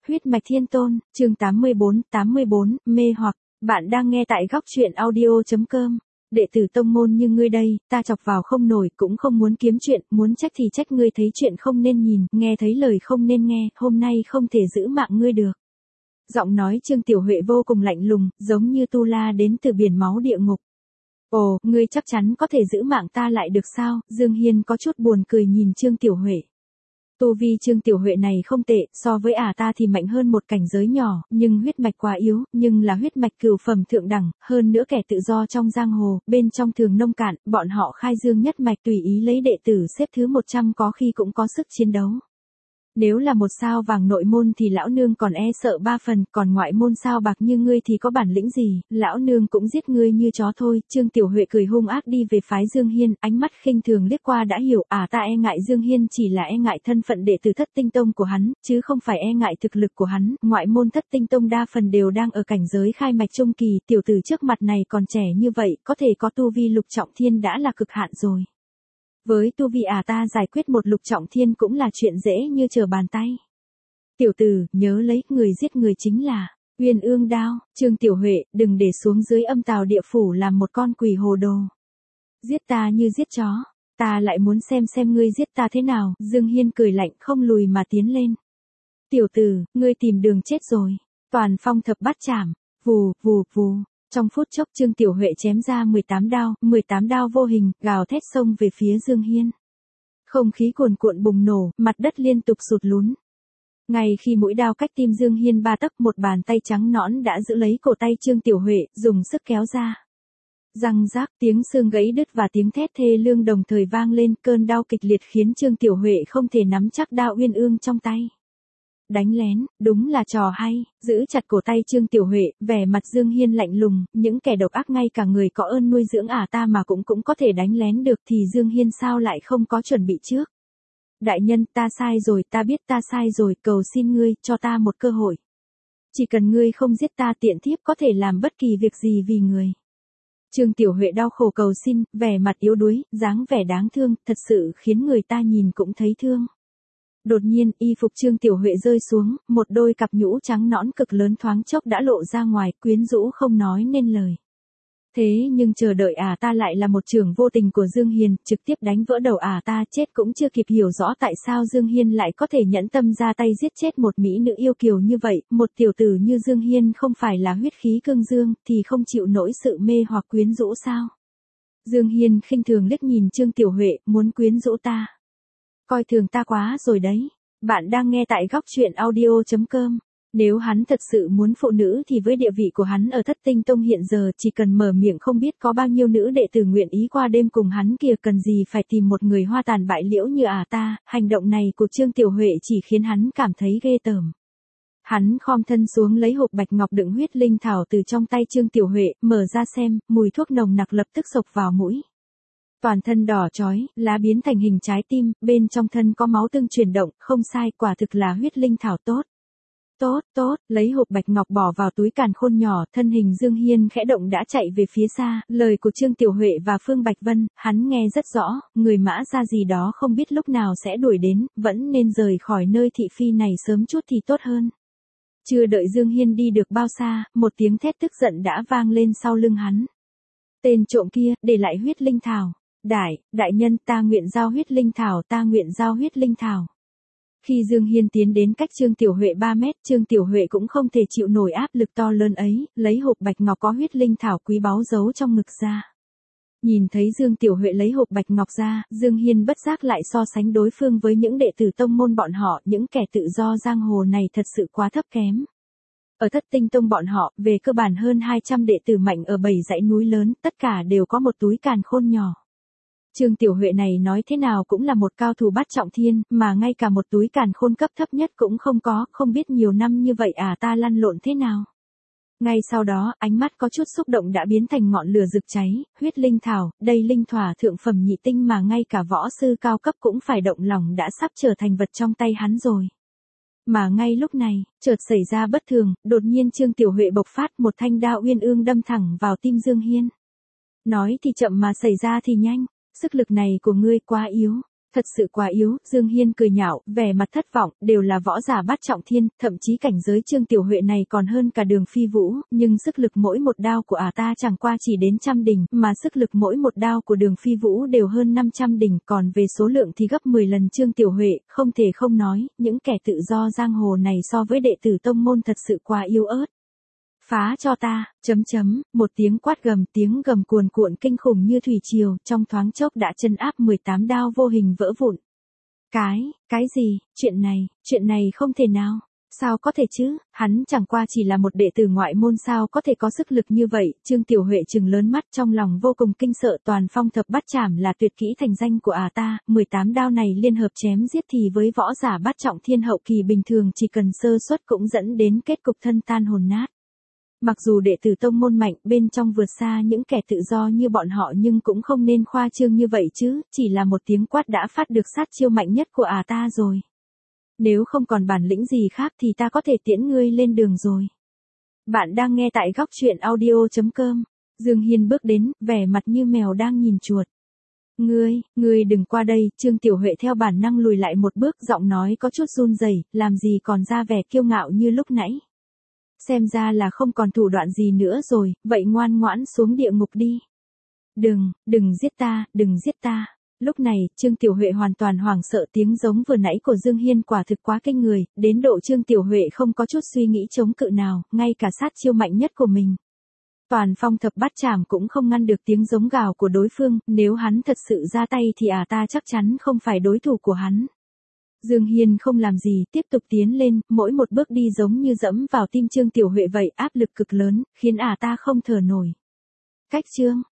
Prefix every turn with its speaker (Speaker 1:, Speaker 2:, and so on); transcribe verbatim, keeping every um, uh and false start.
Speaker 1: Huyết mạch thiên tôn, chương tám mươi bốn, tám mươi bốn, mê hoặc, bạn đang nghe tại góc truyện audio.com. Đệ tử tông môn như ngươi đây, ta chọc vào không nổi, cũng không muốn kiếm chuyện, muốn trách thì trách ngươi thấy chuyện không nên nhìn, nghe thấy lời không nên nghe, hôm nay không thể giữ mạng ngươi được. Giọng nói Trương Tiểu Huệ vô cùng lạnh lùng, giống như tu la đến từ biển máu địa ngục. Ồ, ngươi chắc chắn có thể giữ mạng ta lại được sao? Dương Hiên có chút buồn cười nhìn Trương Tiểu Huệ. Tu vi Trương Tiểu Huệ này không tệ, so với ả ta thì mạnh hơn một cảnh giới nhỏ, nhưng huyết mạch quá yếu, nhưng là huyết mạch cửu phẩm thượng đẳng, hơn nữa kẻ tự do trong giang hồ, bên trong thường nông cạn, bọn họ khai dương nhất mạch tùy ý lấy đệ tử xếp thứ một trăm có khi cũng có sức chiến đấu. Nếu là một sao vàng nội môn thì lão nương còn e sợ ba phần, còn ngoại môn sao bạc như ngươi thì có bản lĩnh gì, lão nương cũng giết ngươi như chó thôi. Trương Tiểu Huệ cười hung ác đi về phái Dương Hiên, ánh mắt khinh thường liếc qua đã hiểu, à ta e ngại Dương Hiên chỉ là e ngại thân phận đệ tử thất tinh tông của hắn, chứ không phải e ngại thực lực của hắn, ngoại môn thất tinh tông đa phần đều đang ở cảnh giới khai mạch trung kỳ, tiểu tử trước mặt này còn trẻ như vậy, có thể có tu vi lục trọng thiên đã là cực hạn rồi. Với tu vi à ta giải quyết một lục trọng thiên cũng là chuyện dễ như trở bàn tay. Tiểu tử, nhớ lấy, người giết người chính là Uyên Ương đao. Trương Tiểu Huệ, đừng để xuống dưới âm tào địa phủ làm một con quỷ hồ đồ. Giết ta như giết chó, ta lại muốn xem xem ngươi giết ta thế nào. Dương Hiên cười lạnh không lùi mà tiến lên. Tiểu tử, ngươi tìm đường chết rồi. Toàn phong thập bát chảm, vù, vù, vù. Trong phút chốc Trương Tiểu Huệ chém ra mười tám đao, mười tám đao vô hình, gào thét xông về phía Dương Hiên. Không khí cuồn cuộn bùng nổ, mặt đất liên tục sụt lún. Ngay khi mũi đao cách tim Dương Hiên ba tấc, một bàn tay trắng nõn đã giữ lấy cổ tay Trương Tiểu Huệ, dùng sức kéo ra. Răng rác, tiếng xương gãy đứt và tiếng thét thê lương đồng thời vang lên, cơn đau kịch liệt khiến Trương Tiểu Huệ không thể nắm chắc đao Uyên Ương trong tay. Đánh lén, đúng là trò hay, giữ chặt cổ tay Trương Tiểu Huệ, vẻ mặt Dương Hiên lạnh lùng, những kẻ độc ác ngay cả người có ơn nuôi dưỡng ả ta mà cũng cũng có thể đánh lén được thì Dương Hiên sao lại không có chuẩn bị trước. Đại nhân, ta sai rồi, ta biết ta sai rồi, cầu xin ngươi, cho ta một cơ hội. Chỉ cần ngươi không giết ta tiện thiếp có thể làm bất kỳ việc gì vì người. Trương Tiểu Huệ đau khổ cầu xin, vẻ mặt yếu đuối, dáng vẻ đáng thương, thật sự khiến người ta nhìn cũng thấy thương. Đột nhiên, y phục Trương Tiểu Huệ rơi xuống, một đôi cặp nhũ trắng nõn cực lớn thoáng chốc đã lộ ra ngoài, quyến rũ không nói nên lời. Thế nhưng chờ đợi ả ta lại là một chưởng vô tình của Dương Hiên, trực tiếp đánh vỡ đầu ả ta, chết cũng chưa kịp hiểu rõ tại sao Dương Hiên lại có thể nhẫn tâm ra tay giết chết một mỹ nữ yêu kiều như vậy, một tiểu tử như Dương Hiên không phải là huyết khí cương dương, thì không chịu nổi sự mê hoặc quyến rũ sao? Dương Hiên khinh thường liếc nhìn Trương Tiểu Huệ, muốn quyến rũ ta. Coi thường ta quá rồi đấy. Bạn đang nghe tại góc truyện audio.com. Nếu hắn thật sự muốn phụ nữ thì với địa vị của hắn ở thất tinh tông hiện giờ chỉ cần mở miệng không biết có bao nhiêu nữ đệ tử nguyện ý qua đêm cùng hắn kìa, cần gì phải tìm một người hoa tàn bại liễu như ả ta. Hành động này của Trương Tiểu Huệ chỉ khiến hắn cảm thấy ghê tởm. Hắn khom thân xuống lấy hộp bạch ngọc đựng huyết linh thảo từ trong tay Trương Tiểu Huệ, mở ra xem, mùi thuốc nồng nặc lập tức xộc vào mũi. Toàn thân đỏ chói, lá biến thành hình trái tim, bên trong thân có máu tương chuyển động, không sai, quả thực là huyết linh thảo tốt. Tốt, tốt, lấy hộp bạch ngọc bỏ vào túi càn khôn nhỏ, thân hình Dương Hiên khẽ động đã chạy về phía xa, lời của Trương Tiểu Huệ và Phương Bạch Vân, hắn nghe rất rõ, người mã ra gì đó không biết lúc nào sẽ đuổi đến, vẫn nên rời khỏi nơi thị phi này sớm chút thì tốt hơn. Chưa đợi Dương Hiên đi được bao xa, một tiếng thét tức giận đã vang lên sau lưng hắn. Tên trộm kia, để lại huyết linh thảo. Đại, đại nhân, ta nguyện giao huyết linh thảo, ta nguyện giao huyết linh thảo. Khi Dương Hiên tiến đến cách Trương Tiểu Huệ ba mét, Trương Tiểu Huệ cũng không thể chịu nổi áp lực to lớn ấy, lấy hộp bạch ngọc có huyết linh thảo quý báu giấu trong ngực ra. Nhìn thấy Dương Tiểu Huệ lấy hộp bạch ngọc ra, Dương Hiên bất giác lại so sánh đối phương với những đệ tử tông môn bọn họ, những kẻ tự do giang hồ này thật sự quá thấp kém. Ở thất tinh tông bọn họ, về cơ bản hơn hai trăm đệ tử mạnh ở bảy dãy núi lớn, tất cả đều có một túi càn khôn nhỏ. Trương Tiểu Huệ này nói thế nào cũng là một cao thủ bát trọng thiên, mà ngay cả một túi càn khôn cấp thấp nhất cũng không có, không biết nhiều năm như vậy à ta lăn lộn thế nào. Ngay sau đó, ánh mắt có chút xúc động đã biến thành ngọn lửa rực cháy, huyết linh thảo, đây linh thỏa thượng phẩm nhị tinh mà ngay cả võ sư cao cấp cũng phải động lòng đã sắp trở thành vật trong tay hắn rồi. Mà ngay lúc này, chợt xảy ra bất thường, đột nhiên Trương Tiểu Huệ bộc phát một thanh đao Uyên Ương đâm thẳng vào tim Dương Hiên. Nói thì chậm mà xảy ra thì nhanh. Sức lực này của ngươi quá yếu. Thật sự quá yếu, Dương Hiên cười nhạo, vẻ mặt thất vọng, đều là võ giả bát trọng thiên, thậm chí cảnh giới Trương Tiểu Huệ này còn hơn cả Đường Phi Vũ, nhưng sức lực mỗi một đao của ả ta chẳng qua chỉ đến trăm đỉnh, mà sức lực mỗi một đao của Đường Phi Vũ đều hơn năm trăm đỉnh, còn về số lượng thì gấp mười lần Trương Tiểu Huệ, không thể không nói, những kẻ tự do giang hồ này so với đệ tử tông môn thật sự quá yếu ớt. Phá cho ta, chấm chấm, một tiếng quát gầm, tiếng gầm cuồn cuộn kinh khủng như thủy triều, trong thoáng chốc đã chân áp mười tám đao vô hình vỡ vụn. Cái, cái gì, chuyện này, chuyện này không thể nào, sao có thể chứ, hắn chẳng qua chỉ là một đệ tử ngoại môn sao có thể có sức lực như vậy, Trương Tiểu Huệ trừng lớn mắt trong lòng vô cùng kinh sợ toàn phong thập bát chảm là tuyệt kỹ thành danh của ả ta, mười tám đao này liên hợp chém giết thì với võ giả bát trọng thiên hậu kỳ bình thường chỉ cần sơ suất cũng dẫn đến kết cục thân tan hồn nát. Mặc dù đệ tử tông môn mạnh bên trong vượt xa những kẻ tự do như bọn họ nhưng cũng không nên khoa trương như vậy chứ, chỉ là một tiếng quát đã phát được sát chiêu mạnh nhất của ả ta rồi. Nếu không còn bản lĩnh gì khác thì ta có thể tiễn ngươi lên đường rồi. Bạn đang nghe tại góc truyện audio chấm com. Dương Hiên bước đến, vẻ mặt như mèo đang nhìn chuột. Ngươi, ngươi đừng qua đây, Trương Tiểu Huệ theo bản năng lùi lại một bước, giọng nói có chút run rẩy, làm gì còn ra vẻ kiêu ngạo như lúc nãy. Xem ra là không còn thủ đoạn gì nữa rồi, vậy ngoan ngoãn xuống địa ngục đi. Đừng, đừng giết ta, đừng giết ta. Lúc này, Trương Tiểu Huệ hoàn toàn hoảng sợ, tiếng giống vừa nãy của Dương Hiên quả thực quá kinh người, đến độ Trương Tiểu Huệ không có chút suy nghĩ chống cự nào, ngay cả sát chiêu mạnh nhất của mình. Toàn phong thập bát chảm cũng không ngăn được tiếng giống gào của đối phương, nếu hắn thật sự ra tay thì ả ta chắc chắn không phải đối thủ của hắn. Dương Hiên không làm gì, tiếp tục tiến lên, mỗi một bước đi giống như dẫm vào tim Trương Tiểu Huệ vậy, áp lực cực lớn, khiến ả ta không thở nổi. Cách Trương,